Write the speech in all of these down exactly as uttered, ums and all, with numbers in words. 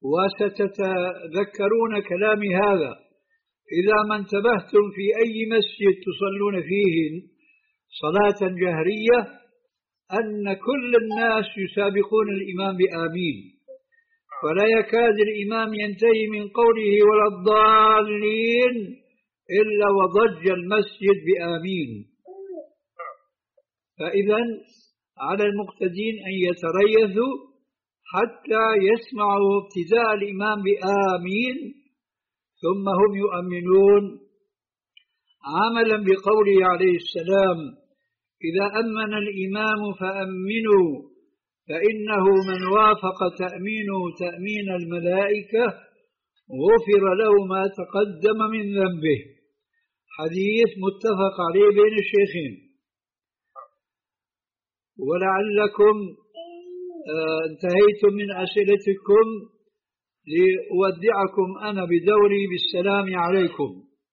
وستتذكرون كلامي هذا إذا ما انتبهتم في أي مسجد تصلون فيه صلاة جهرية أن كل الناس يسابقون الإمام بآمين، فلا يكاد الإمام ينتهي من قوله ولا الضالين إلا وضج المسجد بآمين. فإذا على المقتدين أن يتريثوا حتى يسمعوا ابتداء الإمام بآمين ثم هم يؤمنون، عملا بقوله عليه السلام إذا أمن الإمام فأمنوا فإنه من وافق تأمينه تأمين الملائكة غفر له ما تقدم من ذنبه. حديث متفق عليه بين الشيخين. ولعلكم انتهيتم من أسئلتكم لأودعكم أنا بدوري بالسلام عليكم.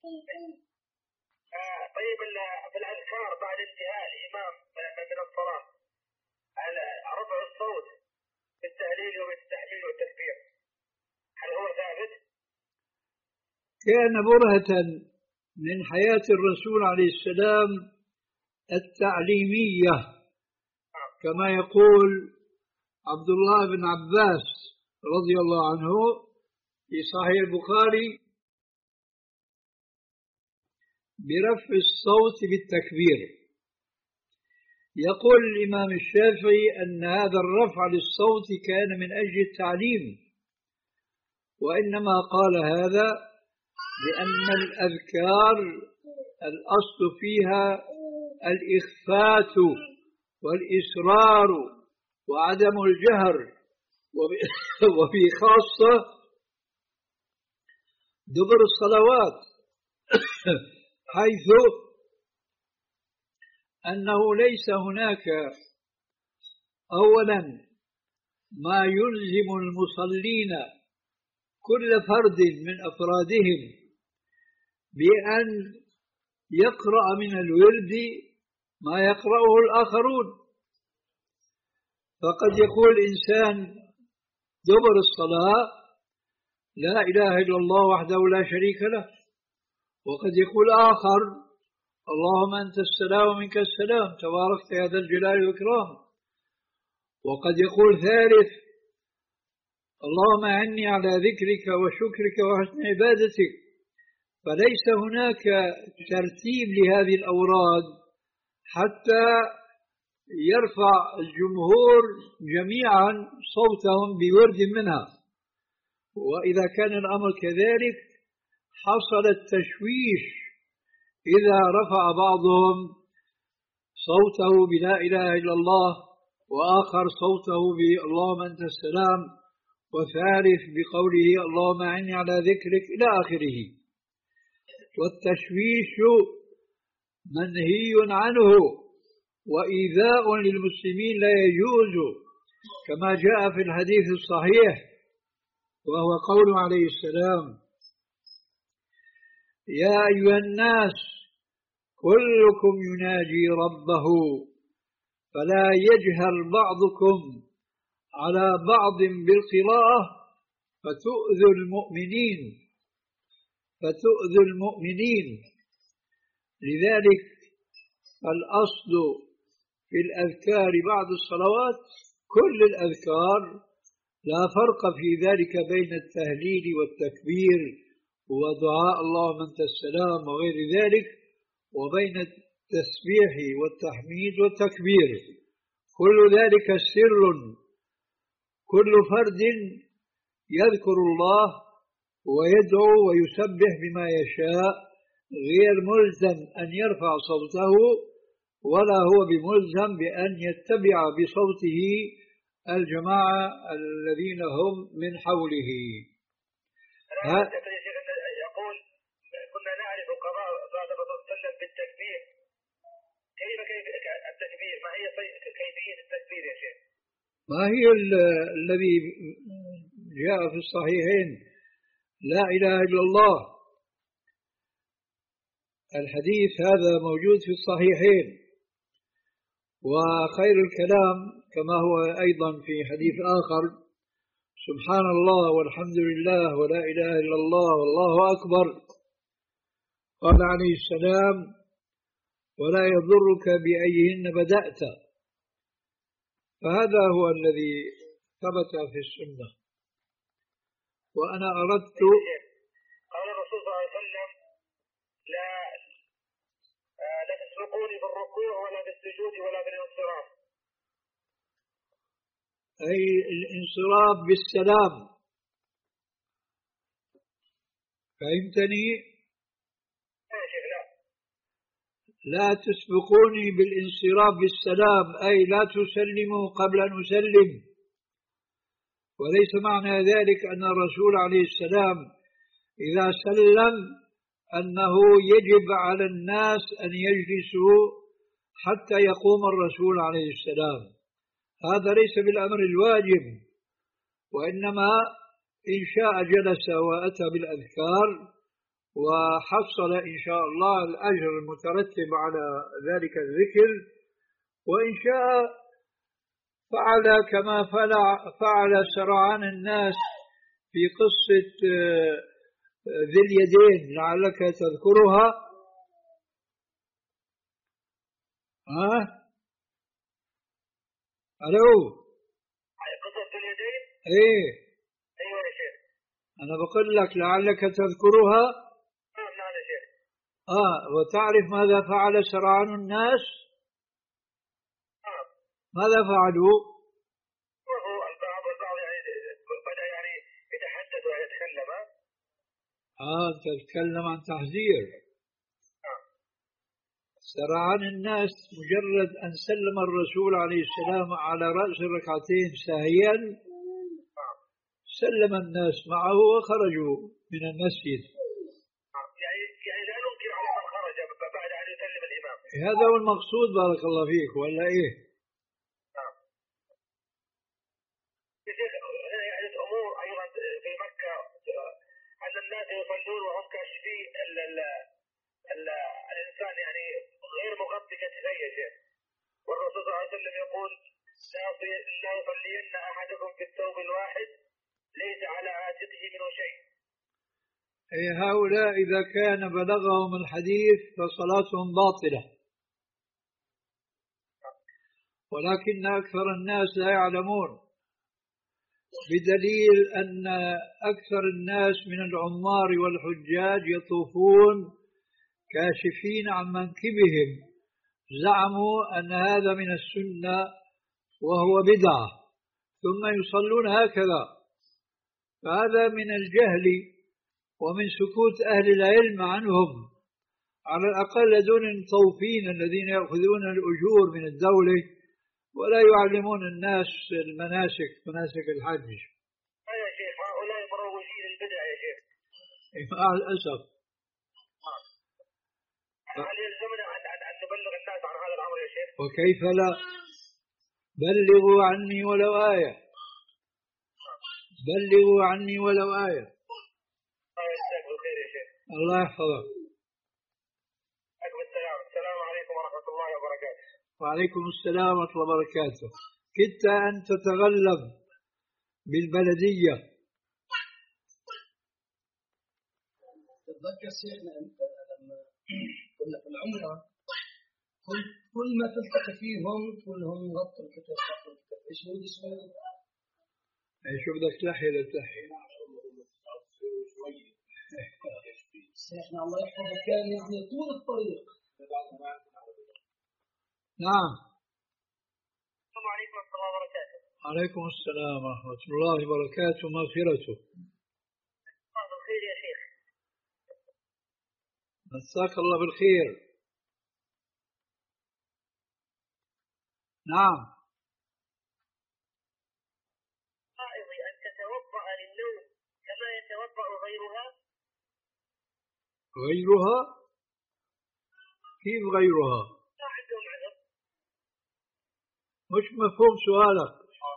طيب بالأذكار بعد انتهاء الإمام من الصلاة على رفع الصوت بالتهليل وبالتحميل والتكبير هل هو ثابت؟ كان برهة من حياة الرسول عليه السلام التعليمية، كما يقول عبد الله بن عباس رضي الله عنه في صحيح البخاري برفع الصوت بالتكبير. يقول الإمام الشافعي أن هذا الرفع للصوت كان من أجل التعليم، وإنما قال هذا لأن الأذكار الأصل فيها الإخفات والإسرار وعدم الجهر، وفي خاصة دبر الصلوات حيث أنه ليس هناك أولا ما يلزم المصلين كل فرد من أفرادهم بأن يقرأ من الورد ما يقرأه الآخرون، فقد يقول الإنسان دبر الصلاة لا إله إلا الله وحده لا شريك له، وقد يقول آخر اللهم أنت السلام ومنك السلام تباركت يا ذا الجلال والإكرام، وقد يقول ثالث اللهم أعني على ذكرك وشكرك وحسن عبادتك. فليس هناك ترتيب لهذه الأوراد حتى يرفع الجمهور جميعا صوتهم بورد منها، وإذا كان الأمر كذلك حصل التشويش إذا رفع بعضهم صوته بلا إله إلا الله وآخر صوته باللهم أنت السلام وثالث بقوله اللهم أعني على ذكرك إلى آخره. والتشويش منهي عنه وإيذاء للمسلمين لا يجوز، كما جاء في الحديث الصحيح وهو قول عليه السلام يا أيها الناس كلكم يناجي ربه فلا يجهر بعضكم على بعض بالقراءة فتؤذي المؤمنين فتؤذي المؤمنين لذلك الأصل في الأذكار بعد الصلوات كل الأذكار لا فرق في ذلك بين التهليل والتكبير ودعاء اللهم أنت السلام وغير ذلك وبين التسبيح والتحميد والتكبير، كل ذلك سر، كل فرد يذكر الله ويدعو ويسبح بما يشاء غير ملزم أن يرفع صوته ولا هو بملزم بأن يتبع بصوته الجماعة الذين هم من حوله. يقول كنا نعرف قضاء بعد الرسول صلى الله عليه وسلم بالتكبير، كيف كيف التكبير؟ ما هي كيفية التكبير يا شيخ؟ ما هي الذي جاء في الصحيحين لا إله إلا الله، الحديث هذا موجود في الصحيحين. وخير الكلام كما هو أيضا في حديث آخر سبحان الله والحمد لله ولا إله إلا الله والله أكبر. قال عليه السلام: ولا يضرك بأيهن بدأت. فهذا هو الذي ثبت في السنة. وأنا أردت قال الرسول صلى الله عليه وسلم: لا لا تسبقوني بالركوع ولا بالسجود ولا بالانصراف. أي الانصراف بالسلام. فهمتني؟ لا تسبقوني بالانصراف بالسلام، أي لا تسلموا قبل أن أسلم. وليس معنى ذلك أن الرسول عليه السلام إذا سلم أنه يجب على الناس أن يجلسوا حتى يقوم الرسول عليه السلام. هذا ليس بالأمر الواجب، وإنما إن شاء جلس وأتى بالأذكار وحصل إن شاء الله الأجر المترتب على ذلك الذكر، وإن شاء فعل كما فعل سرعان الناس في قصة ذي اليدين لعلك تذكرها. ها؟ ألو؟ قصة ذي اليدين؟ إيه. أيوة يا شيخ. أنا بقول لك لعلك تذكرها. نعم نعم يا شيخ. آه وتعرف ماذا فعل سرعان الناس؟ نعم. ماذا فعلوا؟ وهو البعض البعض يعني بدأ يعني يتحدث ويتكلم. آه تتكلم عن تحذير. نعم. سرعان الناس مجرد أن سلم الرسول عليه السلام على رأس الركعتين ساهيا سلم الناس معه وخرجوا من المسجد. يعني يعني لا ننكر على من خرج بعد أن يسلم الإمام. هذا هو المقصود بارك الله فيك ولا إيه؟ نعم. يا شيخ يعني أمور أيضا في مكة أن الناس يصلون وهم كاشفي ال ال ال الإنسان يعني غير مغطي كتفيه يا شيخ، والرسول صلى الله عليه وسلم يقول: لا يصلين أحدكم في الثوب الواحد ليس على عاتقه منه شيء. أي هؤلاء إذا كان بلغهم الحديث فصلاتهم باطلة، ولكن أكثر الناس لا يعلمون، بدليل أن أكثر الناس من العمار والحجاج يطوفون كاشفين عن منكبهم، زعموا أن هذا من السنة وهو بدعة، ثم يصلون هكذا. فهذا من الجهل ومن سكوت أهل العلم عنهم، على الأقل دون المطوفين الذين يأخذون الأجور من الدولة ولا يعلمون الناس المناسك مناسك الحج. يا شيخ هؤلاء مروجين البدع يا شيخ. مع الأسف. هل يلزمنا أن أن نبلغ الناس عن هذا الأمر يا شيخ؟ وكيف لا؟ بلغوا عني ولو آية. بلغوا عني ولو آية. الله يحفظك. السلام عليكم ورحمة الله وبركاته. وعليكم السلام ورحمة الله وبركاته. كدت أن تتغلب بالبلدية. تتذكر شيخنا أنت لما كنا في العمرة كل كل ما تلتقي فيهم كلهم غطوا الكتف غطوا الكتف، إيش هو اسمه؟ إيش بدك تلحي لتلحي؟ شيخنا الله يحفظك كان يعني طول الطريق. نعم. السلام عليكم ورحمة الله وبركاته. وعليكم السلام ورحمة الله وبركاته ومغفرته. مساك بالخير يا شيخ. مساك الله بالخير. نعم. حائض أن تتوضأ للنوم كما يتوضأ غيرها؟ غيرها؟ كيف غيرها؟ لا عندهم عذر. مش مفهوم سؤالك.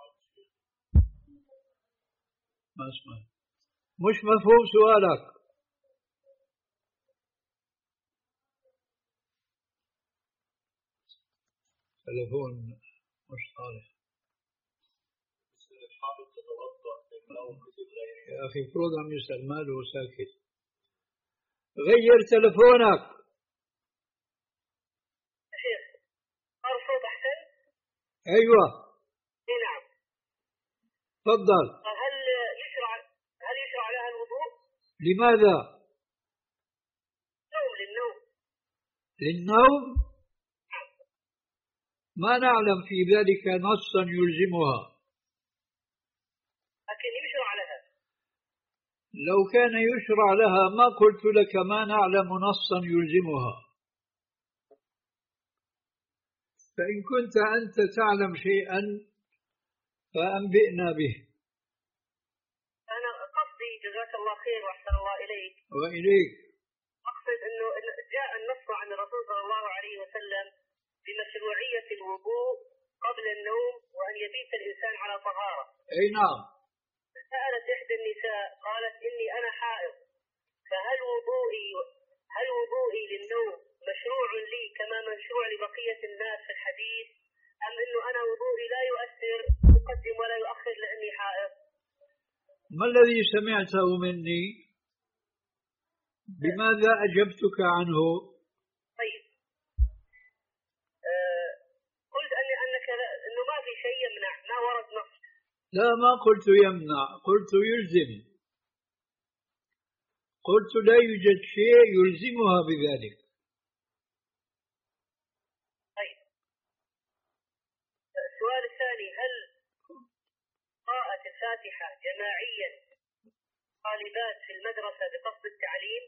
ما اسمع. مش مفهوم سؤالك. تلفون مش صالح. يا أخي فرض عم يسأل ماله ساكت. غير تلفونك. شيخ صار صوت أحسن؟ أيوة. إيه نعم. تفضل. هل يشرع هل يشرع لها الوضوء؟ لماذا؟ نوم للنوم. للنوم؟ ما نعلم في ذلك نصا يلزمها. لكن يشرع لها. لو كان يشرع لها ما قلت لك ما نعلم نصا يلزمها. فإن كنت أنت تعلم شيئا فأنبئنا به. أنا قصدي جزاك الله خير وأحسن الله إليك. وإليك. أقصد أنه جاء النص عن الرسول صلى الله عليه وسلم بمشروعية الوضوء قبل النوم وأن يبيت الإنسان على طهارة. أي نعم. سألت إحدى النساء قالت إني أنا حائض فهل وضوئي هل وضوئي للنوم مشروع لي كما مشروع لبقية الناس في الحديث أم إنه أنا وضوئي لا يؤثر يقدم ولا يؤخر لأني حائض؟ ما الذي سمعته مني؟ بماذا أجبتك عنه؟ طيب أه قلت أني أنك إنه ما في شيء يمنع ما ورد نص. لا ما قلت يمنع قلت يلزم. قلت لا يوجد شيء يلزمها بذلك. طيب السؤال الثاني هل قراءة الفاتحة جماعيا طالبات في المدرسة بقصد التعليم؟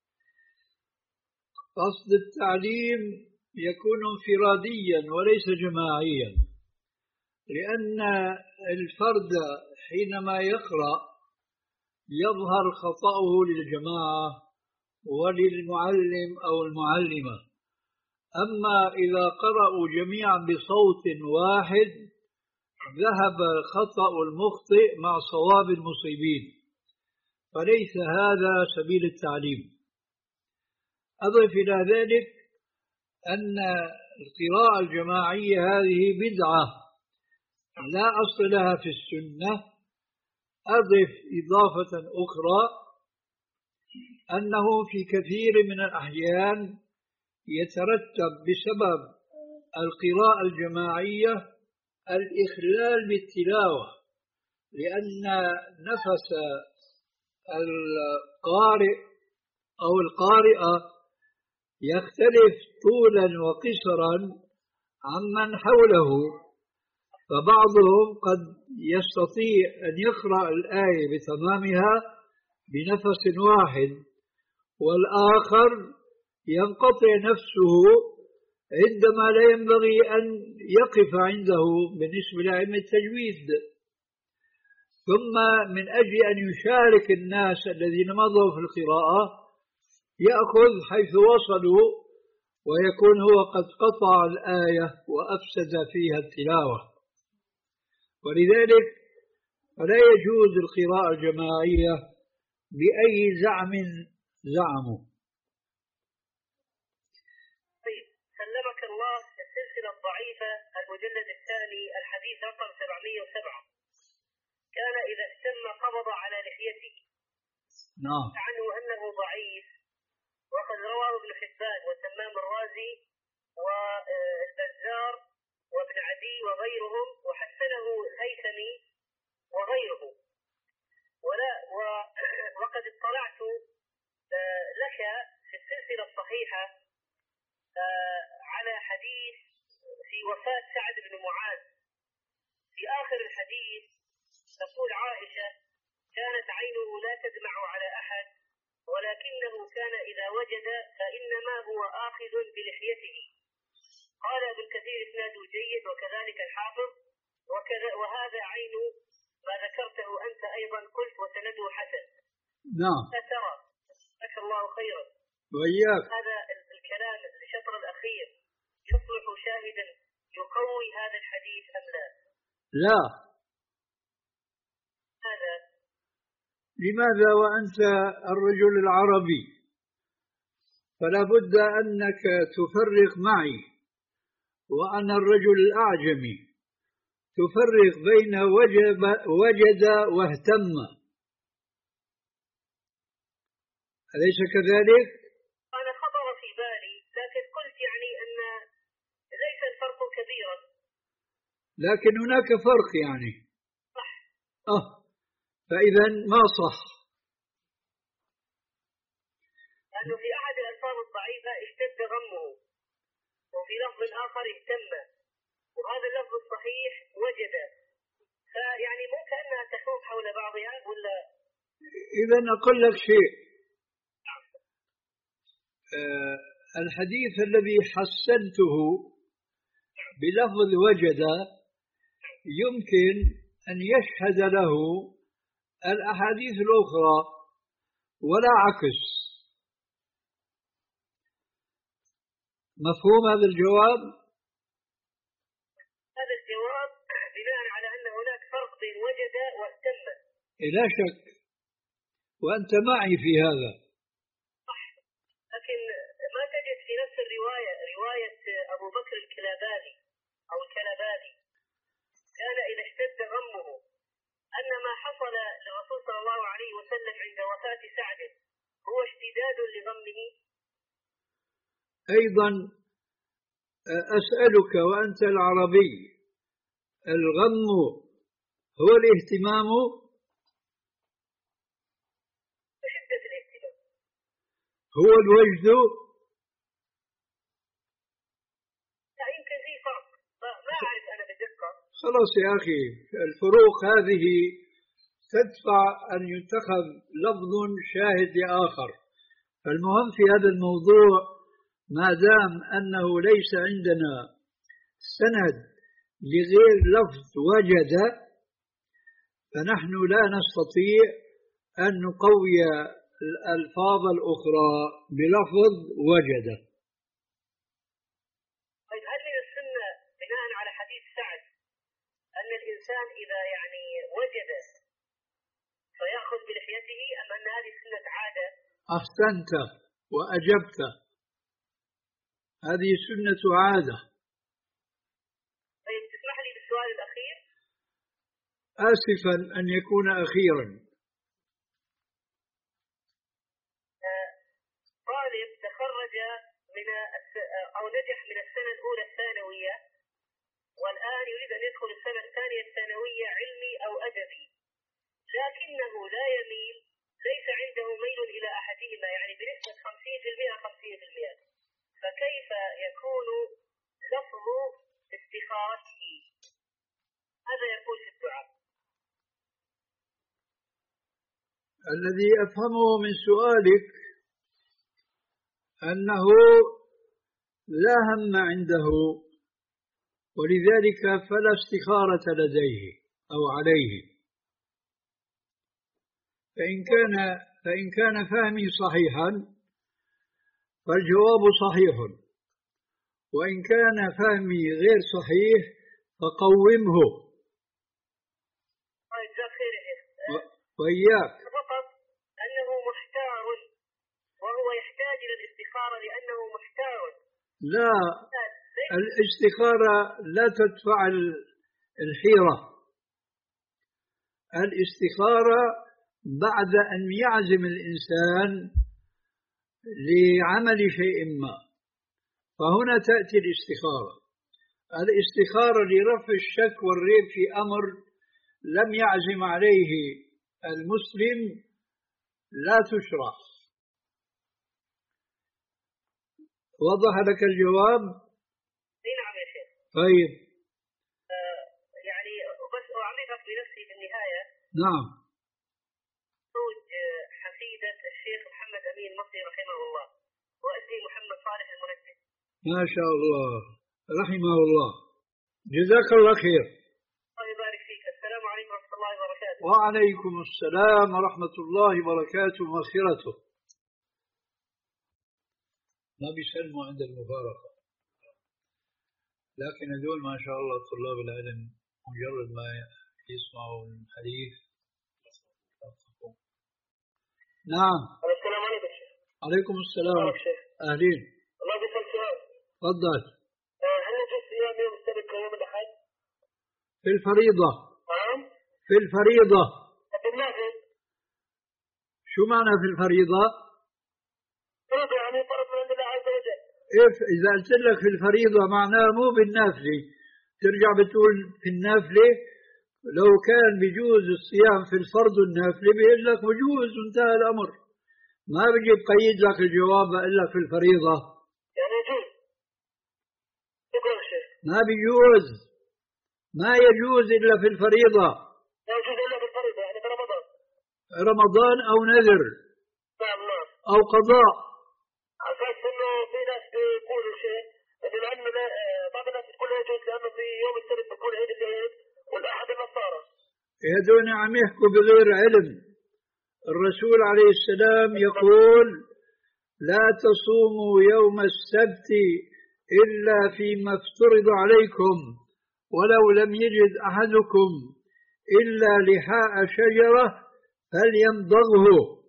قصد التعليم يكون انفراديا وليس جماعيا، لأن الفرد حينما يقرأ يظهر خطأه للجماعة وللمعلم أو المعلمة. أما إذا قرأوا جميعا بصوت واحد ذهب خطأ المخطئ مع صواب المصيبين، فليس هذا سبيل التعليم. أضف إلى ذلك أن القراءة الجماعية هذه بدعة لا أصل لها في السنة. أضف إضافة أخرى أنه في كثير من الأحيان يترتب بسبب القراءة الجماعية الإخلال بالتلاوة، لأن نفس القارئ أو القارئة يختلف طولا وقصرا عمن حوله، فبعضهم قد يستطيع أن يقرأ الآية بتمامها بنفس واحد، والآخر ينقطع نفسه عندما لا ينبغي أن يقف عنده بالنسبة لعلم التجويد. ثم من أجل أن يشارك الناس الذين مضوا في القراءة يأخذ حيث وصلوا ويكون هو قد قطع الآية وأفسد فيها التلاوة. ولذلك فلا يجوز القراءة الجماعية بأي زعم زعموا. طيب سلمك الله السلسلة الضعيفة المجلد الثاني الحديث رقم سبعمئة وسبعة كان إذا استم قبض على لحيته. نعم. عنه أنه ضعيف وقد رواه ابن حبان وتمام الرازي والبزار وابن عدي وغيرهم وحسنه الهيثمي وغيره. ولا وقد اطلعت لك في السلسلة الصحيحة على حديث في وفاة سعد بن معاذ. في آخر الحديث تقول عائشة كانت عينه لا تدمع على أحد ولكنه كان إذا وجد فإنما هو آخذ بلحيته. قال ابن كثير اسناده جيد وكذلك الحافظ وكذا وهذا عين ما ذكرته أنت أيضا قلت وسنده حسن. نعم. ترى جزاك الله خيرا. وإياك. هذا الكلام الشطر الأخير يصلح شاهدا يقوي هذا الحديث أم لا؟ لا. هذا لماذا وأنت الرجل العربي؟ فلا بد أنك تفرق معي وأنا الرجل الأعجمي، تفرق بين وجب وجد واهتم، أليس كذلك؟ أنا خطر في بالي، لكن قلت يعني أن ليس الفرق كبيرا. لكن هناك فرق يعني. صح. أه فإذا ما صح، لأنه في أحد الألفاظ الضعيفة اشتد غمه، وفي لفظ آخر اهتم، وهذا اللفظ الصحيح وجد. فيعني ممكن أنها تحوم حول بعضها ولا؟ إذا أقول لك شيء، أه الحديث الذي حسنته بلفظ وجد يمكن أن يشهد له الأحاديث الأخرى ولا عكس. مفهوم هذا الجواب؟ هذا الجواب بناء على أن هناك فرق بين وجد واهتم. لا شك، وأنت معي في هذا. صح. لكن ما تجد في نفس الرواية رواية أبو بكر الكلاباني أو الكلباني كان إذا اشتد غمه أن ما حصل للرسول صلى الله عليه وسلم عند وفاة سعد هو اشتداد لغمه. أيضا أسألك وأنت العربي، الغم هو الاهتمام؟ شدة الاهتمام. هو الوجد؟ لا يمكن في فرق، ما أعرف أنا بدقة. خلاص يا أخي، الفروق هذه تدفع أن يتخذ لفظ شاهد لآخر. المهم في هذا الموضوع ما دام أنه ليس عندنا سند لغير لفظ وجد، فنحن لا نستطيع أن نقوي الألفاظ الأخرى بلفظ وجد. طيب هل من السنة بناء على حديث سعد أن الإنسان إذا يعني وجد فيأخذ بلحيته، أم أن هذه سنة عادة؟ أحسنت وأجبت، هذه سنة عادة. طيب تسمح لي بالسؤال الأخير؟ آسفا أن يكون أخيرا. طالب تخرج من أو نجح من السنة الأولى الثانوية، والآن يريد أن يدخل السنة الثانية الثانوية علمي أو أدبي، لكنه لا يميل، ليس عنده ميل إلى أحدهما، يعني بنسبة خمسين بالمئة خمسين بالمئة، فكيف يكون لفظ استخارته؟ هذا يقول في الدعاء. الذي أفهمه من سؤالك أنه لا هم عنده، ولذلك فلا استخارة لديه أو عليه. فإن كان فإن كان فهمي صحيحا فالجواب صحيح، وإن كان فهمي غير صحيح فقومه. طيب جزاك خير يا شيخ. وإياك. فقط أنه محتار، وهو يحتاج إلى الاستخارة لأنه محتار. لا، الاستخارة لا تدفع الحيرة. الاستخارة بعد أن يعزم الإنسان لعمل شيء ما، فهنا تأتي الاستخارة. الاستخارة لرفع الشك والريب في أمر لم يعزم عليه المسلم لا تشرع. وضح لك الجواب؟ نعم يا شيخ. طيب. آه يعني بس أعرفك بنفسي في النهاية. نعم. زوج حفيدة الشيخ محمد أمين مصري رحمه الله، وأبي محمد صالح المنجم. ما شاء الله، رحمه الله، جزاك الله خير. الله يبارك فيك. السلام عليكم ورحمة الله وبركاته. وعليكم السلام ورحمة الله وبركاته ومغفرته. ما بيسلموا عند المفارقة، لكن هذول ما شاء الله طلاب العلم مجرد ما يسمعوا الحديث. نعم. السلام عليكم. عليكم السلام. أهلين. الله بيسأل سؤال. تفضل. هل يجوز صيام يوم السبت كيوم الأحد؟ في الفريضة. نعم. في الفريضة. في النافل. شو معنى في الفريضة؟ فرض يعني فرض من عند الله عز وجل. إيه إذا قلت لك في الفريضة معناه مو بالنافلة، ترجع بتقول في النافلة. لو كان بيجوز الصيام في الفرض والنافلة بيقول لك بجوز وانتهى الأمر. ما بيجي بقيد لك الجواب بقول لك في الفريضة. يعني يجوز. شكرا شيخ. ما بيجوز، ما يجوز إلا في الفريضة. لا يجوز إلا في الفريضة يعني في رمضان. رمضان أو نذر. نعم نعم. أو قضاء. أساس إنه في ناس بيقولوا شيء بما أن بعض الناس بتقول يجوز لأنه في يوم السبت بيكون عيد العيد والأحد النصارى. هذول عم يحكوا بغير علم. الرسول عليه السلام يقول: لا تصوموا يوم السبت إلا فيما افترض عليكم، ولو لم يجد أحدكم إلا لحاء شجرة فليمضغه.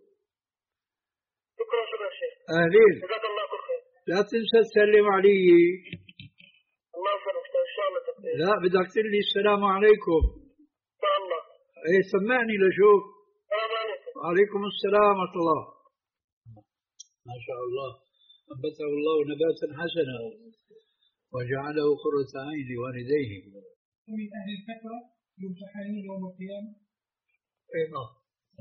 شكرا شكرا شيخ. أهلين. جزاك الله كل خير. لا تنسى تسلم علي. الله يسلمك إن شاء الله تقدير. لا بدك تقول لي السلام عليكم. إن شاء الله. إيه سمعني لشوف. السلام عليكم. وعليكم السلام ورحمة الله. ما شاء الله أنبته الله نباتا حسنا وجعله قرة عين لوالديه. ومن أهل الفترة يمتحنون يوم القيامة. إيه نعم.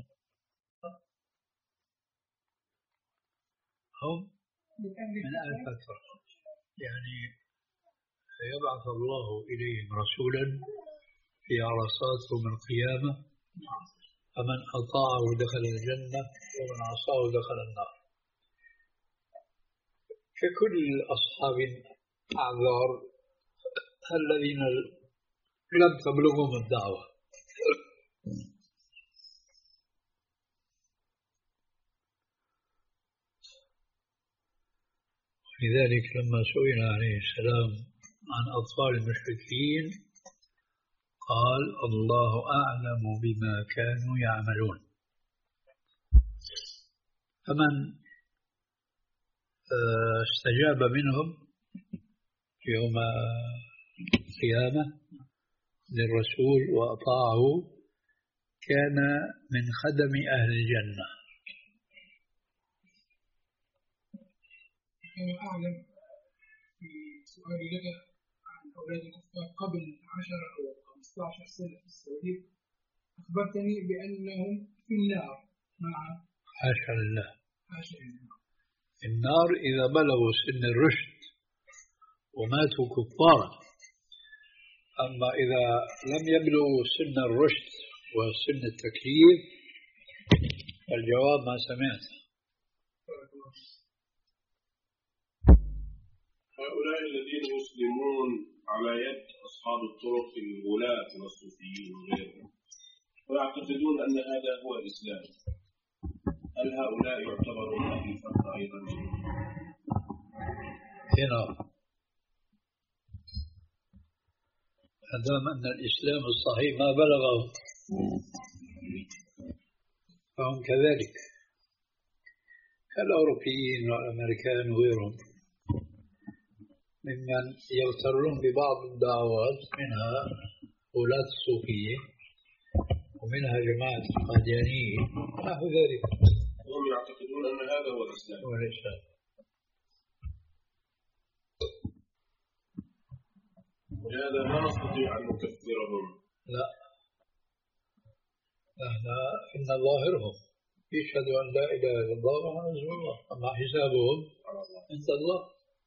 هم من أهل من أهل الفترة يعني يبعث الله إليهم رسولا في عرصات يوم القيامة، فمن أطاعه دخل الجنة ومن عصاه دخل النار. ككل أصحاب الأعذار الذين لم تبلغهم الدعوة. لذلك لما سئل عليه السلام عن أطفال المشركين قال: الله أعلم بما كانوا يعملون. فمن استجاب منهم يوم القيامة للرسول وأطاعه كان من خدم أهل الجنة. أنا أعلم في سؤالي لك عن أولاد الكفار قبل عشر أو خمسة عشر سنة في السعودية، أخبرتني بأنهم في النار مع حاشا لله. حاشا لله. النار إذا بلغوا سن الرشد وماتوا كفارا، أما إذا لم يبلغوا سن الرشد وسن التكليف الجواب ما سمعت. هؤلاء الذين يسلمون على يد أصحاب الطرق الغلاة والصوفيين وغيرهم ويعتقدون أن هذا هو الإسلام، هل هؤلاء يعتبرون أهل الفترة أيضا؟ هنا أدام أن الإسلام الصحيح ما بلغه فهم كذلك كالأوروبيين والأمريكان وغيرهم ممن يغترون ببعض الدعوات، منها ولاة الصوفية ومنها جماعة القاديانية نحو ذلك، وهم يعتقدون أن هذا هو الإسلام. هو الإسلام. ولهذا لا نستطيع أن نكفرهم. لا، احنا إن ظاهرهم يشهدوا أن لا إله إلا الله ومحمد رسول الله، أما حسابهم عند الله.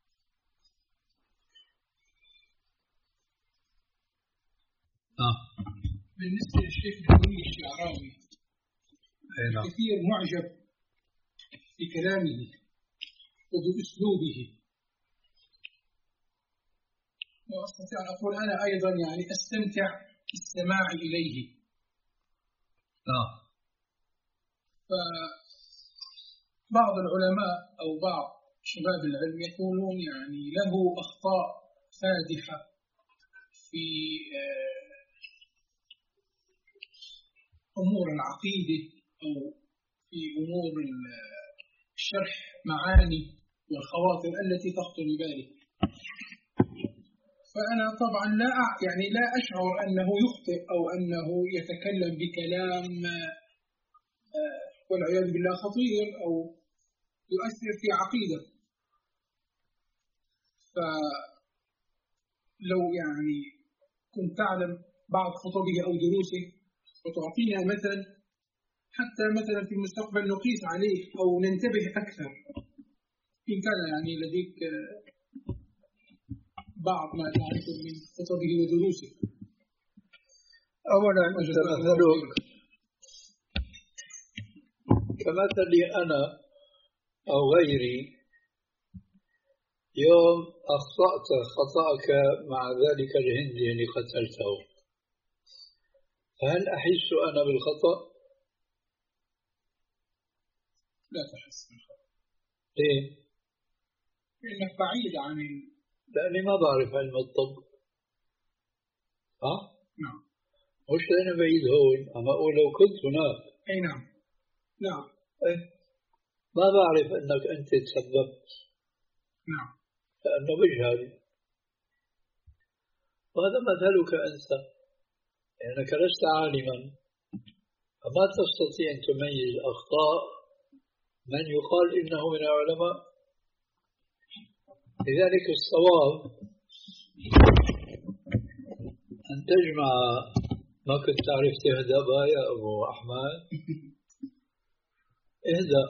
آه. بالنسبة للشيخ الحلمي الشعراوي نعم. كثير معجب بكلامه وبأسلوبه، وأستطيع أن أقول أنا أيضا يعني أستمتع بالسماع إليه. نعم. فبعض العلماء أو بعض شباب العلم يقولون يعني له أخطاء فادحة في أمور العقيدة أو في أمور الشرح معاني والخواطر التي تخطر بباله. فأنا طبعا لا يعني لا أشعر أنه يخطئ أو أنه يتكلم بكلام والعياذ بالله خطير أو يؤثر في عقيدة. فلو يعني كنت تعلم بعض خطبه أو دروسه وتعطينا مثل حتى مثلا في المستقبل نقيس عليه أو ننتبه أكثر، إن كان يعني لديك بعض ما تعرفه من خطبه ودروسه. أولا مثلك كمثلي أنا أو غيري، يوم أخطأت خطأك مع ذلك الهندي اللي قتلته، فهل أحس أنا بالخطأ؟ لا تحس بالخطأ. ليه؟ لأنك بعيد عن لأني ما بعرف علم الطب. ها؟ نعم. مش لأني بعيد هون، أما أقول لو كنت هناك. أي نعم. نعم. إيه؟ ما بعرف أنك أنت تسببت. نعم. لأنه بجهل. وهذا مثلك أنت، لأنك يعني لست عالما، فما تستطيع أن تميز أخطاء من يقال إنه من العلماء. لذلك الصواب أن تجمع ما كنت تعرف تهدأ بها يا أبو أحمد. اهدأ.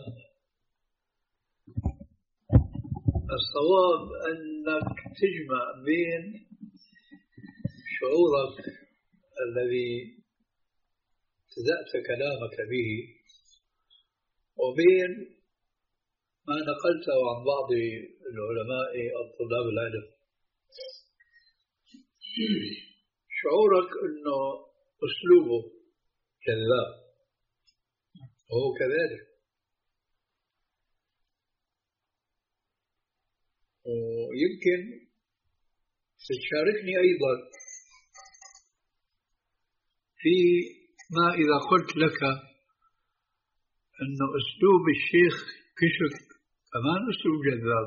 الصواب أنك تجمع بين شعورك الذي ابتدأت كلامك به وبين ما نقلته عن بعض العلماء أو طلاب العلم. شعورك أنه أسلوبه كذاب وهو كذلك، ويمكن تشاركني أيضا في ما إذا قلت لك أنه أسلوب الشيخ كشك كمان أسلوب جذاب،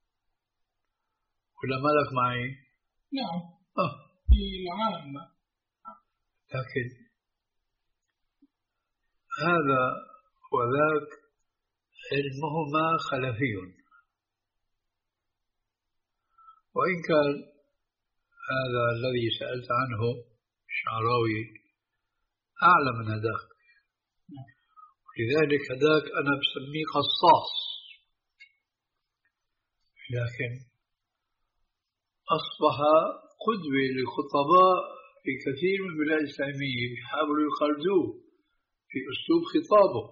ولا مالك معي؟ نعم. آه. في العامة. لكن هذا وذاك علمهما خلفي، وإن كان هذا الذي سألت عنه الشعراوي أعلى من هذاك، لذلك هذاك أنا بسميه قصاص، لكن أصبح قدوة للخطباء في كثير من البلاد الإسلامية يحاولوا يخرجوه في أسلوب خطابه.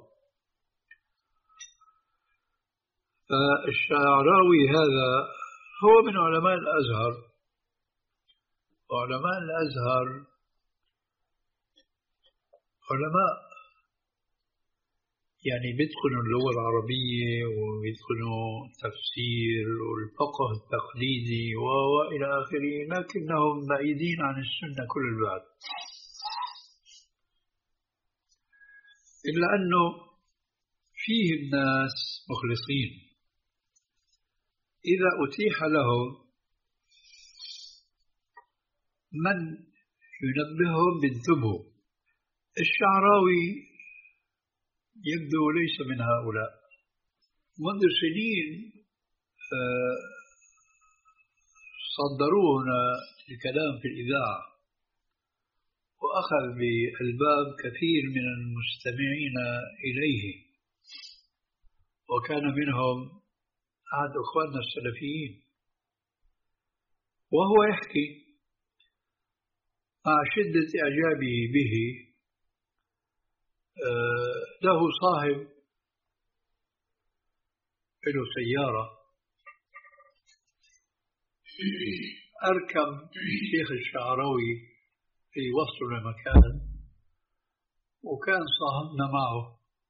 فالشعراوي هذا هو من علماء الأزهر، وعلماء الأزهر علماء يعني بيدخلوا اللغة العربية وبيدخلوا تفسير والفقه التقليدي وإلى آخره، لكنهم بعيدين عن السنة كل البعد. إلا أنه فيه الناس مخلصين إذا أتيح لهم من ينبههم بانتبهوا. الشعراوي يبدو ليس من هؤلاء. منذ سنين صدرون الكلام في الإذاعة، وأخذ بالباب كثير من المستمعين إليه، وكان منهم أحد أخواننا السلفيين، وهو يحكي مع شدة إعجابه به له صاحب له سيارة، أركب الشيخ الشعراوي في وصل المكان، وكان صاحبنا معه،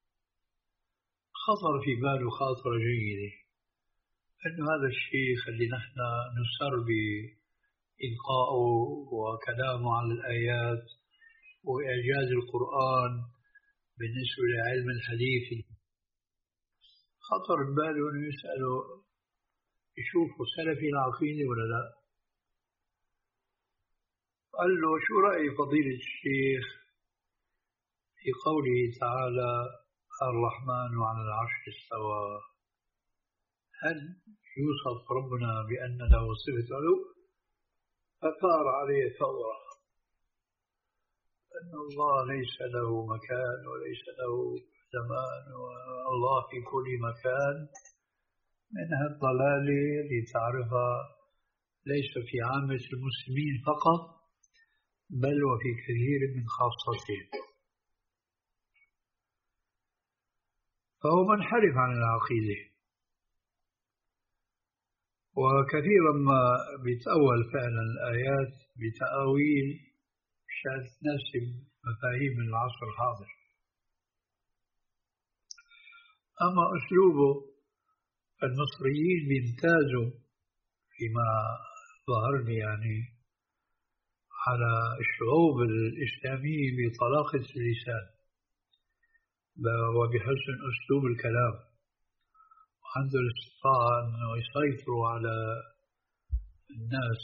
خطر في باله خاطرة جيدة أن هذا الشيخ اللي نحن نسر بإلقائه وكلامه على الآيات وإعجاز القرآن بالنسبة لعلم الحديث، خطر بباله أنه يسأله يشوفوا سلفي العقيدة ولا لا. قال له شو رأي فضيلة الشيخ في قوله تعالى الرحمن على العرش استوى؟ هل يوصف ربنا بأن له صفة علو؟ فثار عليه ثورة أن الله ليس له مكان وليس له زمان والله في كل مكان، منها الضلالة اللي تعرفها ليس في عامة المسلمين فقط بل وفي كثير من خاصتهم. فهو منحرف عن العقيدة، وكثيرا ما بيتأول فعلا الآيات بتأويل مشان تناسب مفاهيم العصر الحاضر. أما أسلوبه المصريين بيمتازوا فيما ظهرني يعني على الشعوب الإسلامية بطلاقة اللسان وبحسن أسلوب الكلام، وعنده الاستطاعة أنه يسيطروا على الناس.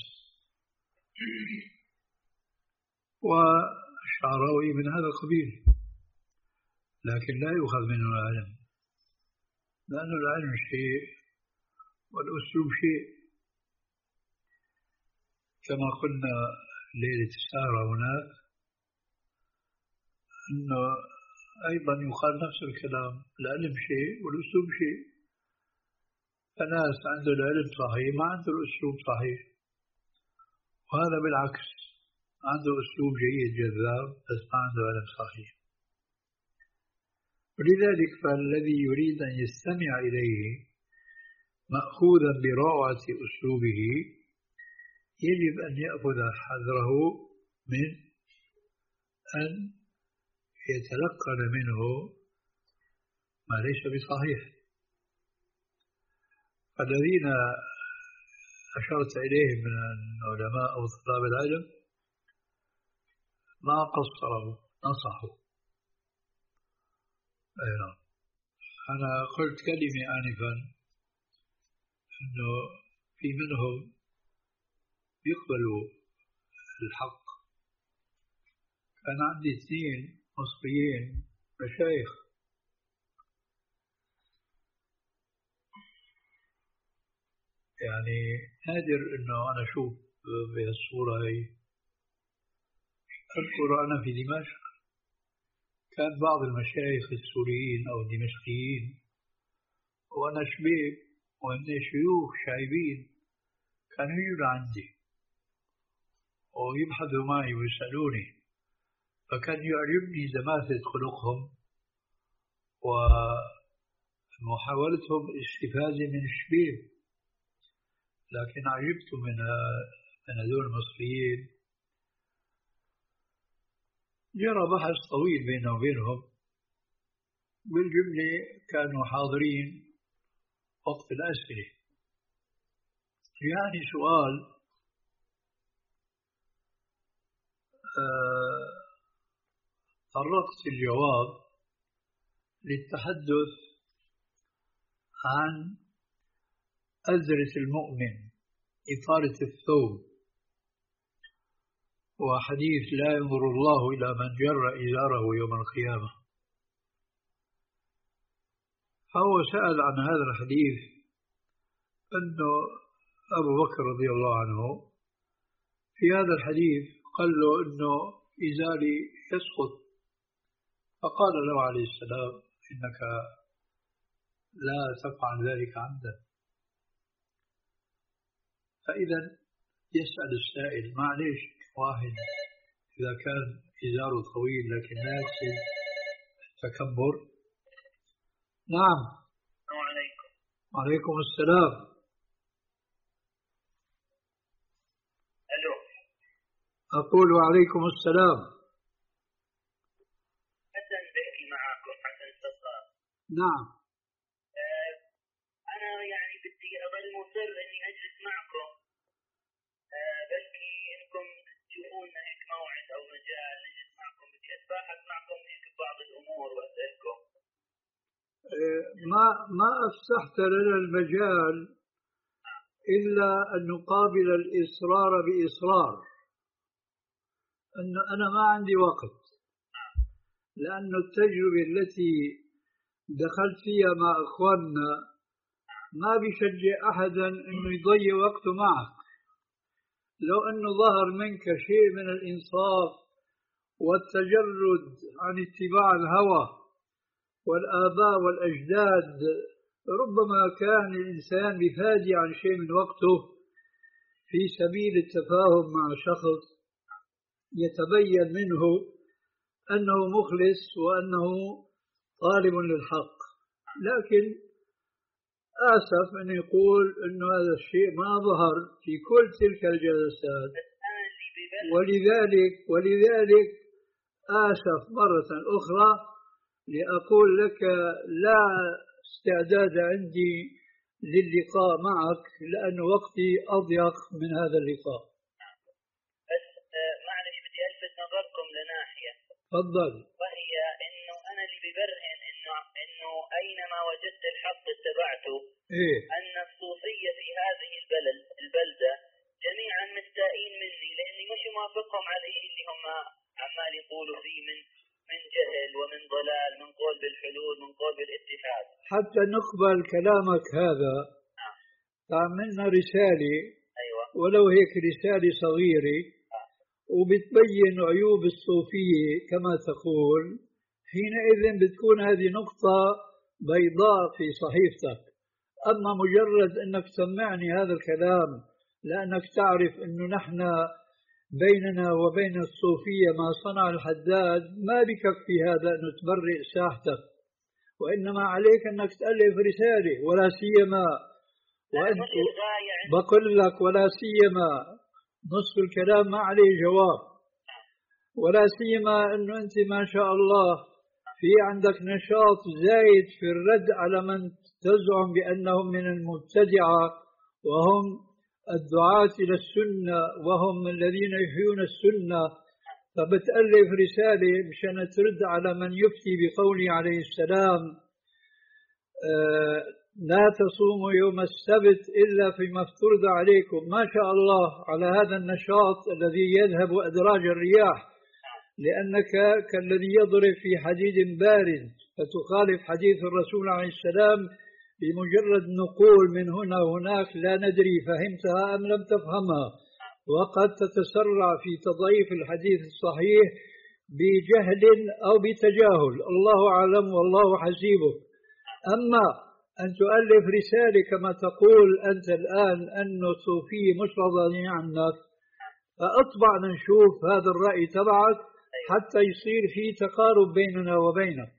والشعراوي من هذا القبيل، لكن لا يؤخذ منه العلم، لأن العلم شيء والأسلوب شيء. كما قلنا ليلة السهرة هناك أنه أيضا يقال نفس الكلام، العلم شيء والأسلوب شيء. فناس عنده العلم صحيح ما عنده الأسلوب صحيح، وهذا بالعكس عنده أسلوب جيد جذاب بس ما عنده علم صحيح. ولذلك فالذي يريد أن يستمع إليه مأخوذا بروعة أسلوبه يجب أن يأخذ حذره من أن يتلقن منه ما ليس بصحيح. الذين أشرت إليهم من العلماء أو طلاب العلم ما قصروا نصحوا. أيضا أنا قلت كلمة آنفا أنه في منهم يقبلوا الحق. كان عندي اثنين مصريين مشايخ يعني نادر أنه أنا أشوف بهالصورة هي. أذكر أنا في دمشق كان بعض المشايخ السوريين أو الدمشقيين وأنا شبيب وهم شيوخ شايبين كانوا يجوا عندي ويبحثوا معي ويسألوني، فكان يعجبني زماثة خلقهم ومحاولتهم الاستفادة من الشبيب. لكن عجبت من من هذول المصريين. جرى بحث طويل بيننا وبينهم، بالجملة كانوا حاضرين وقت الأسئلة. يعني سؤال طرقت آه الجواب للتحدث عن أزرة المؤمن إطارة الثوب، وحديث لا ينظر الله إلى من جر إزاره يوم القيامة. فهو سأل عن هذا الحديث أنه أبو بكر رضي الله عنه في هذا الحديث قال له أنه إزاري يسقط، فقال له عليه السلام إنك لا تفعل ذلك عمدا. فإذا يسأل السائل معليش واحد إذا كان إزاره طويل لكن لا يكفي التكبر. نعم. السلام عليكم. وعليكم السلام. ألو. أقول وعليكم السلام. حسن بحكي معكم، حسن صفار. نعم. أه أنا يعني بدي أظل مصر إني أجلس معكم، أه بلكي إنكم تشوفون هيك موعد أو مجال نجلس معكم، بدي أتباحث معكم هيك بعض الأمور وأسألكم. ما ما أفسحت لنا المجال إلا أن نقابل الإصرار بإصرار. أن أنا ما عندي وقت، لأن التجربة التي دخلت فيها مع إخواننا ما بيشجع أحدا أنه يضيع وقته معك. لو أنه ظهر منك شيء من الإنصاف والتجرد عن اتباع الهوى والآباء والأجداد، ربما كان الإنسان بفادي عن شيء من وقته في سبيل التفاهم مع شخص يتبين منه أنه مخلص وأنه طالب للحق. لكن آسف أن يقول أن هذا الشيء ما ظهر في كل تلك الجلسات، ولذلك ولذلك آسف مرة أخرى لأقول لك لا استعداد عندي للقاء معك لأن وقتي أضيق من هذا اللقاء. بس معلش بدي ألفت نظركم لناحية. تفضل. وهي إنه أنا اللي ببرهن إنه إنه أينما وجدت الحق اتبعته. إيه؟ أن الصوفية في هذه البلد البلدة جميعا مستائين مني، لأني مش موافقهم عليه اللي هم عمال يقولوا فيه من من جهل ومن ضلال، من قول بالحلول، من قول بالاتحاد. حتى نقبل كلامك هذا تعملنا رسالة، أيوة. ولو هيك رسالة صغيرة وبتبين عيوب الصوفية كما تقول، حينئذ بتكون هذه نقطة بيضاء في صحيفتك. أما مجرد أنك تسمعني هذا الكلام لأنك تعرف أنه نحن بيننا وبين الصوفية ما صنع الحداد، ما بكفي هذا أنه تبرئ ساحتك، وإنما عليك أنك تألف رسالة، ولا سيما وأنت بقول لك ولا سيما نصف الكلام ما عليه جواب، ولا سيما أنه أنت ما شاء الله في عندك نشاط زايد في الرد على من تزعم بأنهم من المبتدعة وهم الدعاة إلى السنة وهم الذين يحيون السنة، فبتألف رسالة مشان ترد على من يفتي بقوله عليه السلام آه لا تصوموا يوم السبت إلا فيما افترض عليكم. ما شاء الله على هذا النشاط الذي يذهب أدراج الرياح، لأنك كالذي يضرب في حديد بارد فتخالف حديث الرسول عليه السلام بمجرد نقول من هنا وهناك لا ندري فهمتها أم لم تفهمها، وقد تتسرع في تضعيف الحديث الصحيح بجهل أو بتجاهل، الله أعلم والله حسيبه. أما أن تؤلف رسالة كما تقول أنت الآن أن الصوفي مش راضيين عنك، فأطبع نشوف هذا الرأي تبعك حتى يصير في تقارب بيننا وبينك.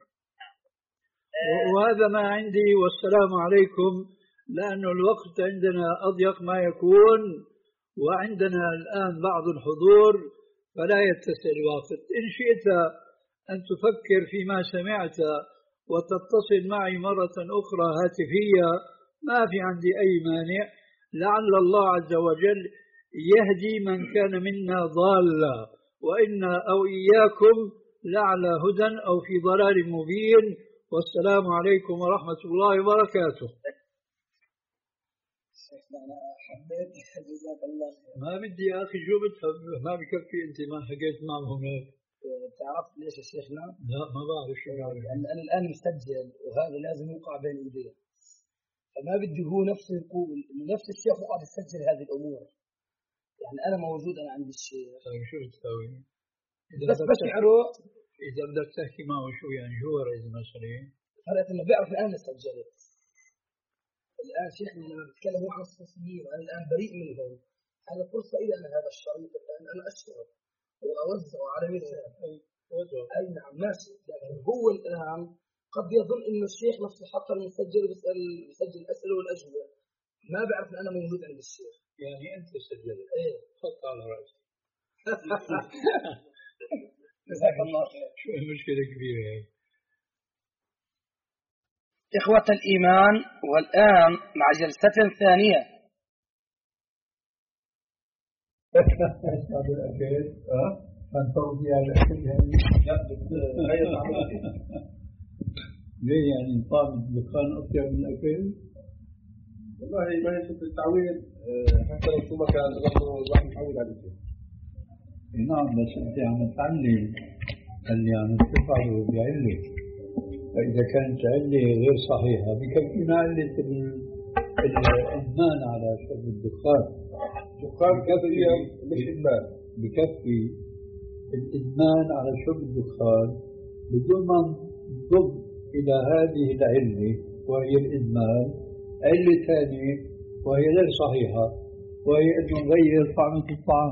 وهذا ما عندي، والسلام عليكم، لأن الوقت عندنا أضيق ما يكون، وعندنا الآن بعض الحضور فلا يتسع الوقت. إن شئت أن تفكر فيما سمعت وتتصل معي مرة أخرى هاتفية ما في عندي أي مانع، لعل الله عز وجل يهدي من كان منا ضالا، وإنا أو إياكم لعلى هدى أو في ضلال مبين. والسلام عليكم ورحمة الله وبركاته. حبيت جزاك الله خير. ما بدي يا أخي شو بتفهم، ما بكفي أنت ما حكيت معهم هناك. تعرف ليش يا شيخنا؟ لا ما بعرف شو بعرف. لأن أنا الآن مسجل وهذا لازم يوقع بين إيديه، فما بدي هو نفسه يقول إنه نفس الشيخ وقعد يسجل هذه الأمور. يعني أنا موجود أنا عند الشيخ. طيب شو بتسوي؟ بس بشعره إذا بدك تحكي معه شو يعني شو ورد المسألة؟ فرقت إنه بيعرف الآن سجلت. الآن شيخنا لما بتكلم عن الصوفيين وأنا الآن بريء منهم، هذا فرصة إلى أن هذا الشريط الآن أنا أشتغل وأوزعه على مثل أي نعم ماشي، لكن هو الآن قد يظن إنه الشيخ نفسه حتى المسجل بيسأل يسجل الأسئلة والأجوبة، ما بعرف إن أنا موجود عند الشيخ. يعني أنت سجلت؟ إيه. حط على رأسي. جزاك الله خير. شو المشكلة كبيرة هي؟ إخوة الإيمان، والآن مع جلسة ثانية. هذا الأكل ها؟ هنفوز على الأكل يعني؟ لا غير ليه يعني نطعم الدخان أطيب من الأكل؟ والله ما هي شوف التعويل حتى لو شو ما كان الواحد يتعود عليه. نعم بس أنت عم تعلل اللي عم تفعله بعلة، فإذا كانت علة غير صحيحة بكفينا علة الإدمان على شرب الدخان. دخان كافي مش إدمان، بكفي الإدمان على شرب الدخان بدون ما نضم إلى هذه العلة وهي الإدمان علة ثانية وهي غير صحيحة، وهي أنه نغير طعمة الطعام.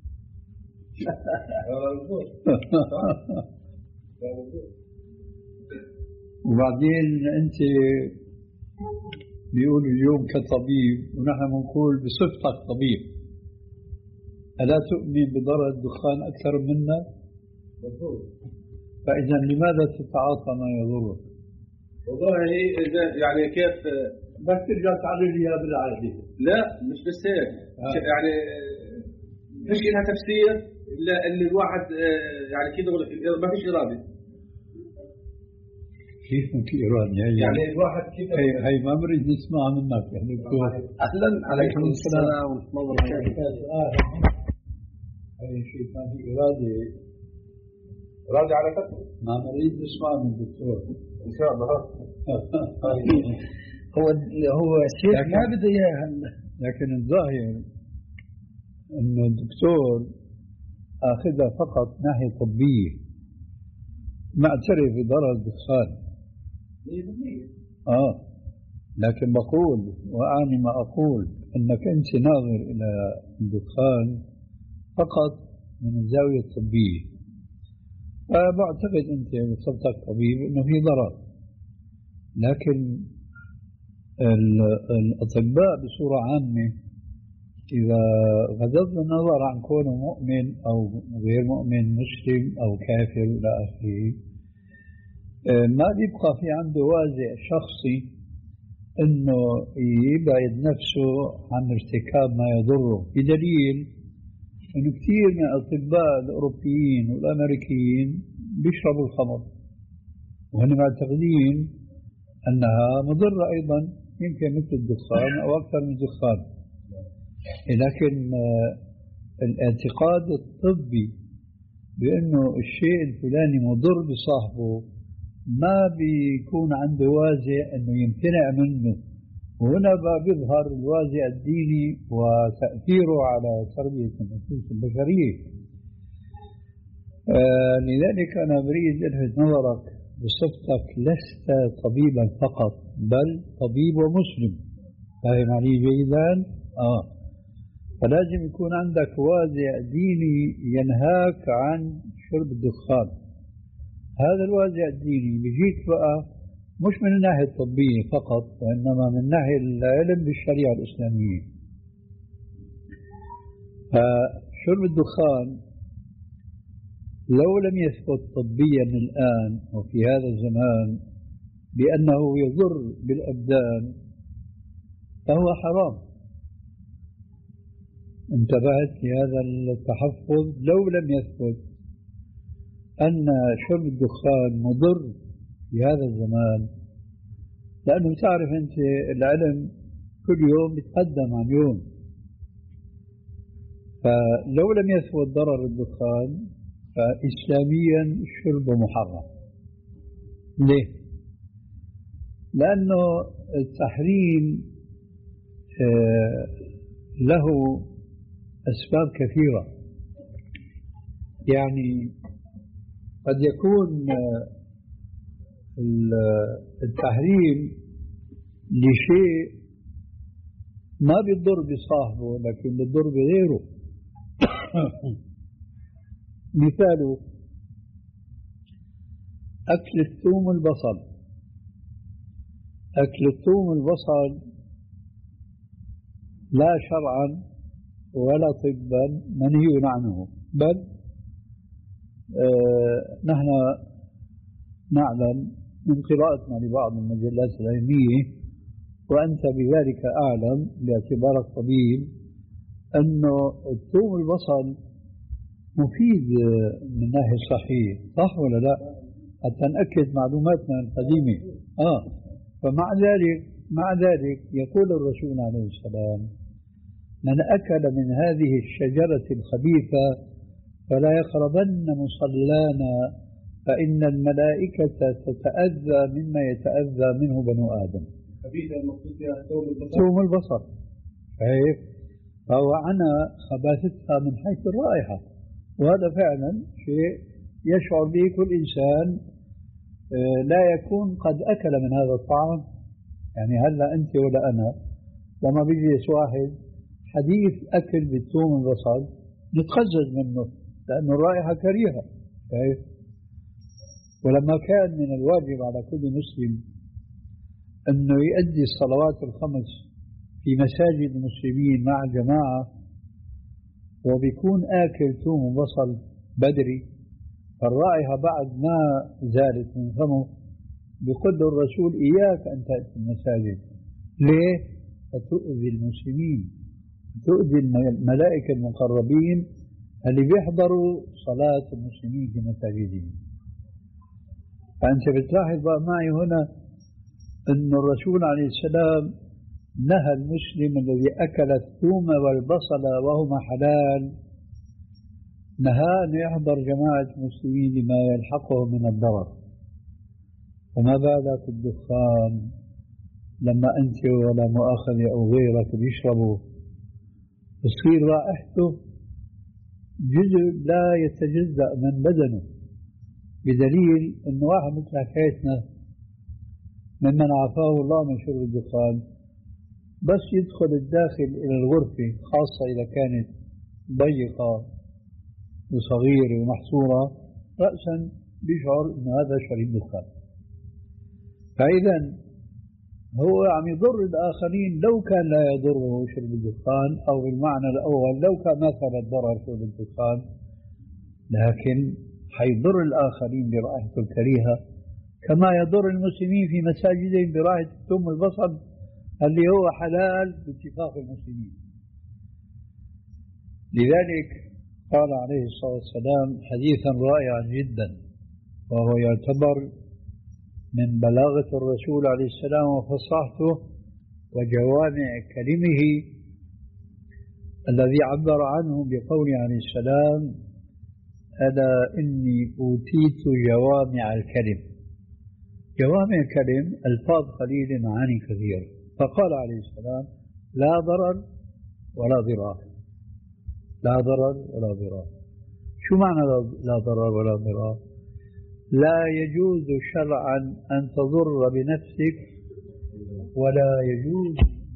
وبعدين أنت بيقولوا اليوم كطبيب ونحن بنقول بصفتك طبيب، ألا تؤمن بضرر الدخان أكثر منا؟ فإذا لماذا تتعاطى ما يضرك؟ والله إذا يعني كيف بس ترجع تعلل لي بالعادة. لا مش بس هيك آه. يعني فيش لها تفسير إلا اللي الواحد يعني كده ما فيش إرادة. كيف ممكن إرادة؟ يعني, يعني الواحد كده هي هي ما بريد نسمعها منك يعني. أهلا عليكم السلام ورحمة الله وبركاته. هي شيء ما في إرادة، إرادة على فكرة ما بريد نسمعها من الدكتور إن شاء الله. هو هو الشيخ ما بده إياها، لكن الظاهر إنه الدكتور أخذها فقط ناحية طبية، معترف بضرر الدخان. آه لكن بقول وأعني ما أقول أنك أنت ناظر إلى الدخان فقط من الزاوية الطبية، فبعتقد أنت بصفتك طبيب أنه في ضرر، لكن الأطباء بصورة عامة إذا غضض النظر عن كونه مؤمن أو غير مؤمن، مسلم أو كافر إلى آخره، ما بيبقى في عنده وازع شخصي إنه يبعد نفسه عن ارتكاب ما يضره، بدليل إنه كثير من الأطباء الأوروبيين والأمريكيين بيشربوا الخمر وهم معتقدين أنها مضرة أيضا، يمكن مثل الدخان أو أكثر من الدخان. لكن الاعتقاد الطبي بأنه الشيء الفلاني مضر بصاحبه ما بيكون عنده وازع أنه يمتنع منه، وهنا بيظهر الوازع الديني وتأثيره على تربية النفوس البشرية. آه لذلك أنا أريد ألفت نظرك بصفتك لست طبيبا فقط بل طبيب ومسلم، فاهم علي جيدا؟ آه فلازم يكون عندك وازع ديني ينهاك عن شرب الدخان. هذا الوازع الديني بيجيك بقى مش من الناحية الطبية فقط، وإنما من ناحية العلم بالشريعة الإسلامية. فشرب الدخان لو لم يثبت طبيا الآن وفي هذا الزمان بأنه يضر بالأبدان فهو حرام. انتبهت لهذا التحفظ؟ لو لم يثبت أن شرب الدخان مضر في هذا الزمان، لأنه تعرف أنت العلم كل يوم يتقدم عن يوم، فلو لم يثبت ضرر الدخان فإسلاميا الشرب محرم. ليه؟ لأنه التحريم له أسباب كثيرة. يعني قد يكون التحريم لشيء ما بيضر بصاحبه لكن بيضر بغيره. مثاله أكل الثوم والبصل. أكل الثوم والبصل لا شرعا ولا طبا منهي عنه، بل آه نحن نعلم من قراءتنا لبعض المجلات العلمية، وأنت بذلك أعلم باعتبارك طبيب، أنه الثوم والبصل مفيد من ناحية صحية، صح ولا لا؟ حتى نأكد معلوماتنا القديمة. آه فمع ذلك مع ذلك يقول الرسول عليه السلام: من أكل من هذه الشجرة الخبيثة فلا يقربن مصلانا فإن الملائكة تتأذى مما يتأذى منه بنو آدم. حديث المقصود فيها ثوم البصر. ثوم البصر. كيف؟ فهو عنا خباثتها من حيث الرائحة، وهذا فعلا شيء يشعر به كل إنسان لا يكون قد أكل من هذا الطعام. يعني هلا أنت ولا أنا لما بيجلس واحد حديث أكل بالثوم والبصل نتخزز منه لأنه الرائحة كريهة. كيف؟ ولما كان من الواجب على كل مسلم أنه يؤدي الصلوات الخمس في مساجد المسلمين مع جماعة وبيكون آكل ثوم وبصل بدري، فالرائحة بعد ما زالت من فمه بيقول الرسول إياك أن تأتي المساجد. ليه؟ فتؤذي المسلمين، تؤذي الملائكة المقربين اللي بيحضروا صلاة المسلمين في مساجدهم. فأنت بتلاحظ بقى معي هنا أن الرسول عليه السلام نهى المسلم الذي أكل الثوم والبصل وهما حلال، نهى أن يحضر جماعة المسلمين لما يلحقه من الضرر. فما بالك الدخان لما أنت ولا مؤاخذ أو غيرك بيشربوا تصير رائحته جزء لا يتجزأ من بدنه، بدليل أن واحد مثل حكايتنا ممن عافاه الله من شرب الدخان بس يدخل الداخل إلى الغرفة، خاصة إذا كانت ضيقة وصغيرة ومحصورة، رأسا بيشعر أن هذا شرب دخان. فإذا هو عم يضر الآخرين لو كان لا يضره شرب الدخان، أو بالمعنى الأول لو كان ما كان الضرر شرب الدخان، لكن حيضر الآخرين برائحته الكريهة كما يضر المسلمين في مساجدهم برائحة الثوم والبصل اللي هو حلال باتفاق المسلمين. لذلك قال عليه الصلاة والسلام حديثا رائعا جدا، وهو يعتبر من بلاغة الرسول عليه السلام وفصاحته وجوامع كلمه، الذي عبر عنه بقوله عليه السلام: ألا إني أوتيت جوامع الكلم. جوامع الكلم ألفاظ قليلة معاني كثيرة. فقال عليه السلام: لا ضرر ولا ضرار. لا ضرر ولا ضرار. شو معنى لا ضرر ولا ضرار؟ لا يجوز شرعا أن تضر بنفسك ولا يجوز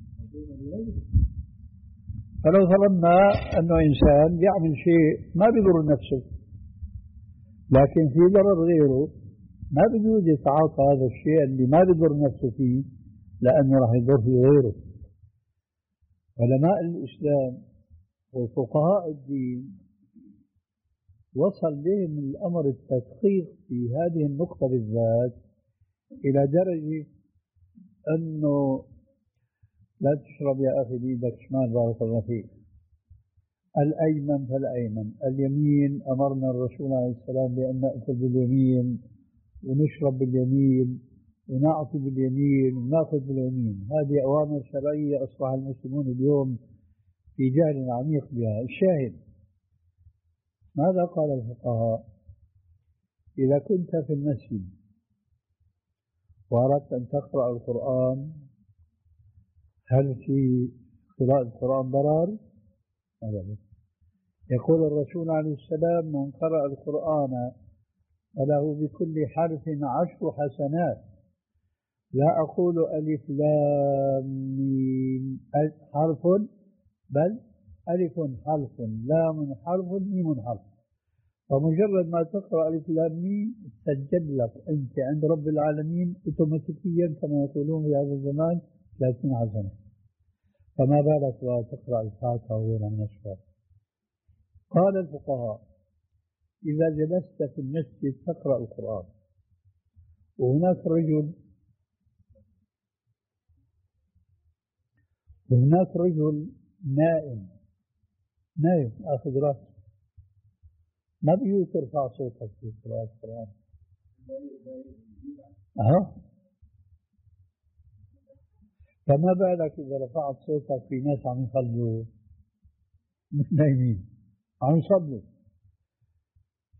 فلو فرضنا أنه إنسان يعمل شيء ما بيضر نفسه لكن في ضرر غيره، ما بيجوز يتعاطى هذا الشيء اللي ما بيضر نفسه فيه لأنه راح يضر في غيره. علماء الإسلام وفقهاء الدين وصل بهم الأمر التدقيق في هذه النقطة بالذات إلى درجة أنه لا تشرب يا أخي بيدك شمال بارك الله فيك، الأيمن فالأيمن، اليمين أمرنا الرسول عليه السلام بأن نأكل باليمين ونشرب باليمين ونعطي باليمين ونأخذ باليمين. هذه أوامر شرعية أصبح المسلمون اليوم في جهل عميق بها. الشاهد ماذا قال الفقهاء؟ إذا كنت في المسجد وأردت أن تقرأ القرآن هل في قراءة القرآن ضرر؟ يقول الرسول عليه السلام: من قرأ القرآن فله بكل حرف عشر حسنات. لا أقول ألف لام ميم حرف، بل ألف حرف لام حرف ميم حرف. فمجرد ما تقرأ ألف لام ميم تسجل لك أنت عند رب العالمين أوتوماتيكيا كما يقولون في هذا الزمان ثلاثين حسنة. فما بالك تقرأ الفاتحة وغيرها من الأشياء. قال الفقهاء: إذا جلست في المسجد تقرأ القرآن وهناك رجل وهناك رجل نائم نائم أخذ رأسه، ما بيجوز ترفع صوتك في قراءة القرآن. أه فما بالك إذا رفعت صوتك في ناس عم يصلوا مش نايمين عم يصلوا.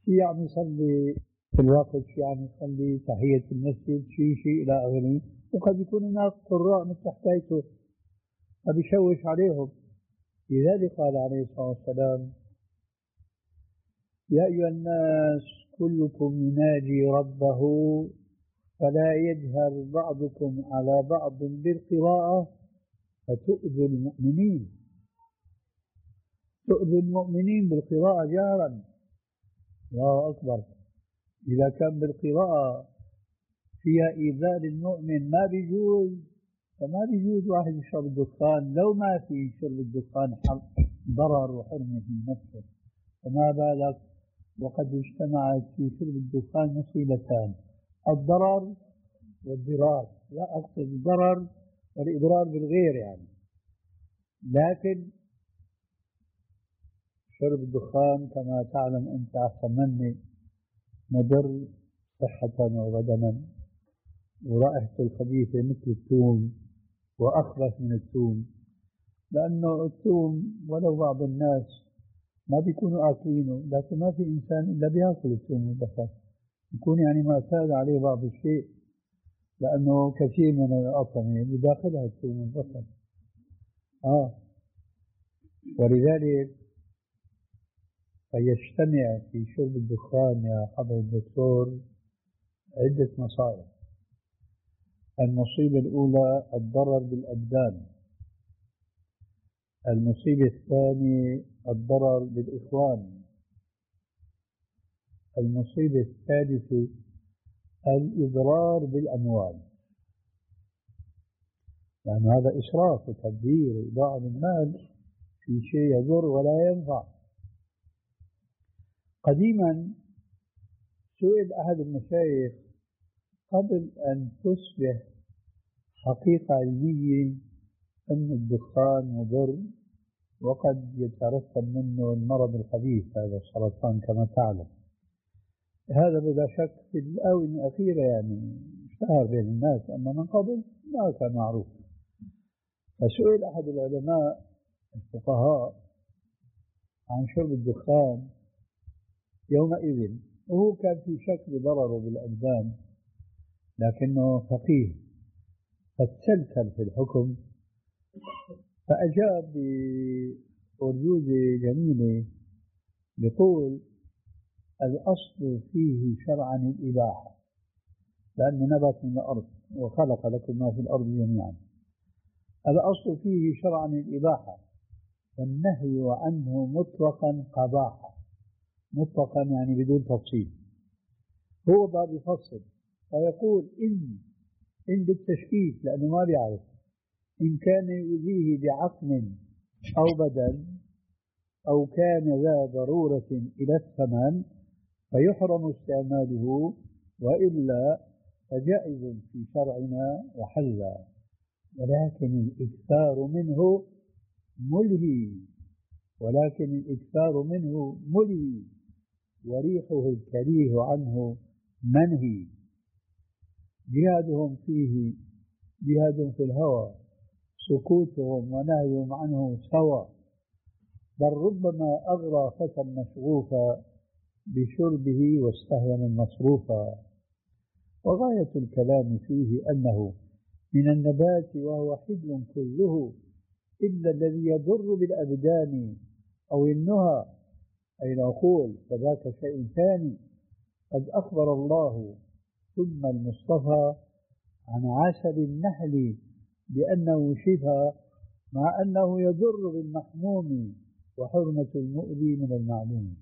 شي عم يصلي في الوقت، شي عم يصلي تحية المسجد، شي شيء إلى آخره. وقد يكون الناس قراء مثل حكايته فبيشوش عليهم. لذلك قال عليه الصلاة والسلام: يا أيها الناس كلكم يناجي ربه فلا يجهر بعضكم على بعض بالقراءة فتؤذي المؤمنين. تؤذي المؤمنين بالقراءة جهرا. الله أكبر. إذا كان بالقراءة فيها إيذاء للمؤمن ما بيجوز، فما بيجوز واحد يشرب الدخان لو ما في شرب الدخان ضرر وحرمة في نفسه، فما بالك وقد اجتمعت في شرب الدخان مصيبتان: الضرر والضرار. لا أقصد الضرر والإضرار بالغير يعني، لكن شرب الدخان كما تعلم أنت أحسن مني مضر صحة وبدنا، ورائحته الخبيثة مثل الثوم وأخبث من الثوم، لأنه الثوم ولو بعض الناس ما بيكونوا آكلينه، لكن ما في إنسان إلا بيأكل الثوم والبصل، يكون يعني معتاد عليه بعض الشيء، لأنه كثير من الأطعمة بداخلها الثوم والبصل. آه ولذلك فيجتمع في شرب الدخان يا حضرة الدكتور عدة مصائب. المصيبة الأولى الضرر بالأبدان، المصيبة الثانية الضرر بالإخوان، المصيبة الثالثة الإضرار بالأموال، لأن يعني هذا إسراف وتبذير وإضاعة للمال في شيء يضر ولا ينفع. قديما سئل أحد المشايخ قبل أن تصبح حقيقة علمية أن الدخان مضر وقد يترتب منه المرض الخبيث هذا السرطان كما تعلم، هذا بلا شك في الآونة الأخيرة يعني اشتهر بين الناس، أما من قبل ما كان معروف. فسئل أحد العلماء الفقهاء عن شرب الدخان يومئذ، وهو كان في شك بضرره بالأبدان لكنه فقيه فتسلسل في الحكم، فأجاب بأرجوزة جميلة بقول: الأصل فيه شرعا الإباحة، لأنه نبت من الأرض وخلق لكم ما في الأرض جميعا. الأصل فيه شرعا الإباحة، والنهي عنه مطلقا قباحة. مطلقا يعني بدون تفصيل. هو باب يفصل فيقول إن إن بالتشكيك، لأنه ما بيعرف إن كان يؤذيه بعقل أو بدن أو كان ذا ضرورة إلى الثمن فيحرم استعماله، وإلا فجائز في شرعنا وحلا، ولكن الإكثار منه ملهي ولكن الإكثار منه ملهي وريحه الكريه عنه منهي. جهادهم فيه جهاد في الهوى، سكوتهم ونهيهم عنه سوى، بل ربما أغرى فتى مشغوفا بشربه واستهون المصروفا. وغاية الكلام فيه أنه من النبات وهو حل كله إلا الذي يضر بالأبدان أو النهى أي العقول، فذاك شيء ثاني. قد أخبر الله ثم المصطفى عن عسل النحل بأنه شفاء، مع أنه يضر بالمحموم وحرمة المؤذي من المعلوم.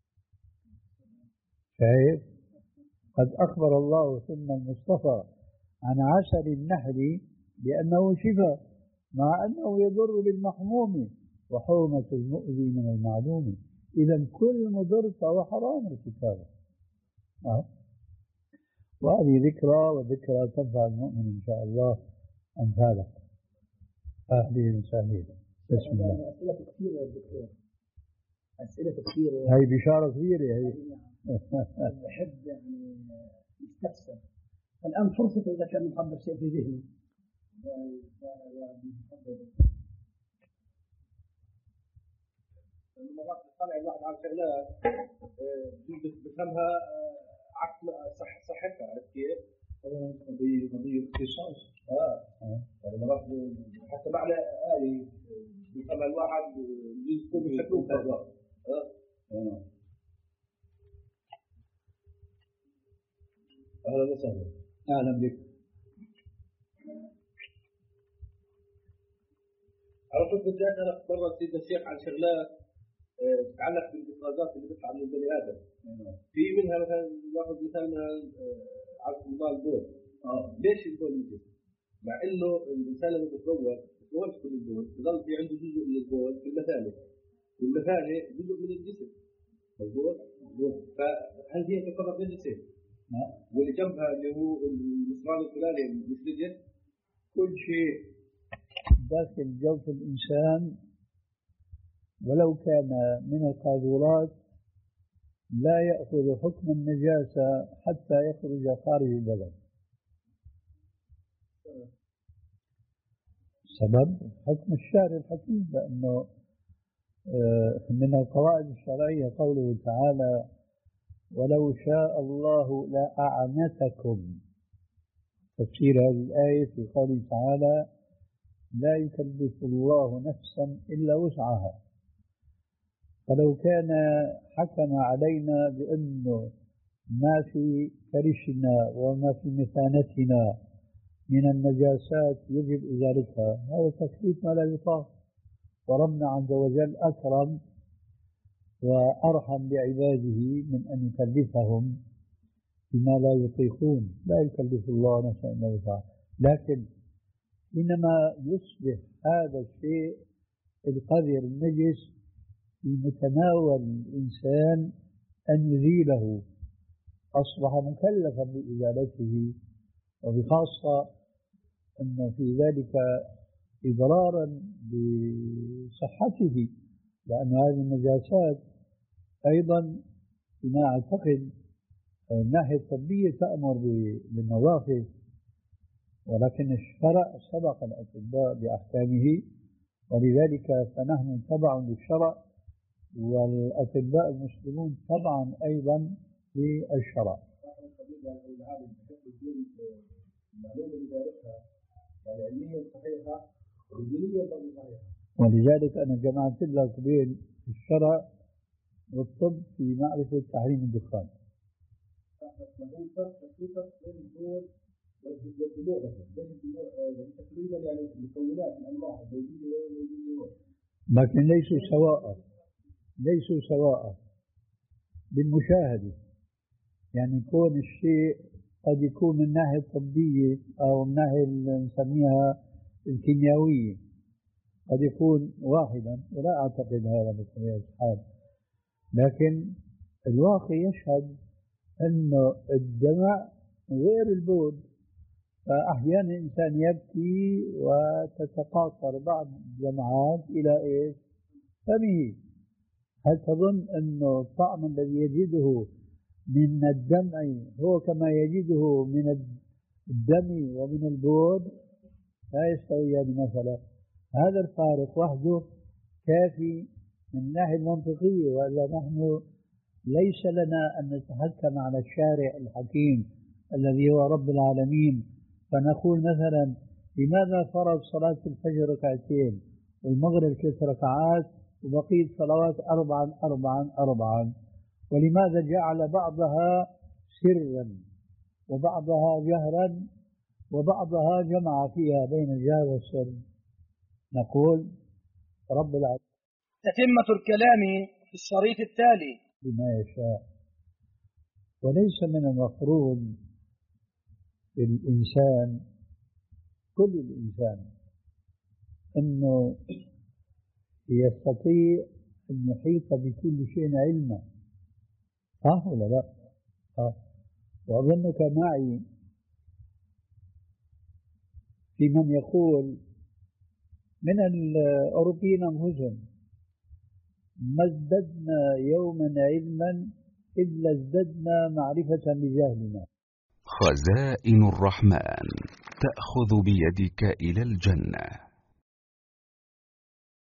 شايف؟ قد أخبر الله ثم المصطفى عن عسل النحل بأنه شفاء، مع أنه يضر بالمحموم وحرمة المؤذي من المعلوم. إذا كل مضر فهو حرام ارتكابه. أه؟ وهذه ذكرى، وذكرى تنفع المؤمن إن شاء الله أمثالك. أهلين وسهلين. بسم الله. أسئلة كثيرة يا دكتور، أسئلة كثيرة. هي بشارة كبيرة هي. بحب يعني يستفسر. الآن فرصة إذا كان محضر شيء في ذهنه. المرات طلع الواحد على شغلات بفهمها عكس صح صحتها، عرفت كيف؟ قضية قضية اختصاص. اه اه مرات حتى معنى آية بفهمها الواحد يكون بشكل مفرغ. اه اه أهلا وسهلا. أهلا بك. عرفت بدأت أنا مرة سيدنا الشيخ عن شغلات تتعلق بالإفرازات اللي بتطلع من البني آدم. في منها مثلا ناخذ مثال على موضوع البول. اه ليش البول يجي؟ مع إنه الإنسان لما بيتزوج بيتزوج كل البول، بضل في عنده جزء من البول في المثانة، والمثانة جزء من الجسم. مضبوط؟ فهل هي تعتبر نجسة؟ واللي جنبها اللي هو المسمار الفلاني مش نجس؟ كل شيء داخل جوف الإنسان ولو كان من القاذورات لا يأخذ حكم النجاسة حتى يخرج خارج البلد. سبب حكم الشارع الحكيم، لأنه من القواعد الشرعية قوله تعالى ولو شاء الله لأعنتكم. تفسير هذه الآية في قوله تعالى لا يكلف الله نفسا إلا وسعها. فلو كان حكم علينا بأنه ما في فرشنا وما في مثانتنا من النجاسات يجب إزالتها، هذا تكليف ما لا يطاق. وربنا عز وجل أكرم وأرحم بعباده من أن يكلفهم بما لا يطيقون. لا يكلف الله نفسا إلا وسعها. لكن حينما يصبح هذا الشيء القذر النجس في متناول الإنسان أن يزيله، أصبح مكلفا بإزالته، وبخاصة أن في ذلك إضرارا بصحته، لأن هذه النجاسات أيضا فيما أعتقد الناحية الطبية تأمر بالنظافة، ولكن الشرع سبق الأطباء بأحكامه، ولذلك فنحن تبع للشرع والأطباء المسلمون طبعا أيضا للشرع. ولذلك أنا جمعت لك بين الشرع والطب في معرفة تحريم الدخان. لكن ليسوا سواء، ليسوا سواء بالمشاهدة. يعني يكون الشيء قد يكون من الناحية الطبية أو من الناحية نسميها الكيميائية قد يكون واحدا، ولا أعتقد هذا بطبيعة الحال، لكن الواقع يشهد أنه الدمع غير البول. فأحيانا الإنسان يبكي وتتقاطر بعض الدمعات إلى إيش؟ فمه. هل تظن أنه الطعم الذي يجده من الدمع هو كما يجده من الدم ومن البول؟ لا يستويان مثلا. هذا الفارق وحده كافي من الناحية المنطقية، وإلا نحن ليس لنا أن نتحكم على الشارع الحكيم الذي هو رب العالمين، فنقول مثلا لماذا فرض صلاة الفجر ركعتين والمغرب ثلاث ركعات وبقية صلوات أربعا أربعا أربعا، ولماذا جعل بعضها سرا وبعضها جهرا وبعضها جمع فيها بين الجهر والسر؟ نقول رب العالمين. تتمة الكلام في الشريط التالي بما يشاء. وليس من المفروض الإنسان كل الإنسان أنه يستطيع أن يحيط بكل شيء علما، صح ولا لا؟ صح. وأظنك معي في من يقول من الأوروبيين أنفسهم ما ازددنا يوما علما إلا ازددنا معرفة بجهلنا. خزائن الرحمن تأخذ بيدك إلى الجنة.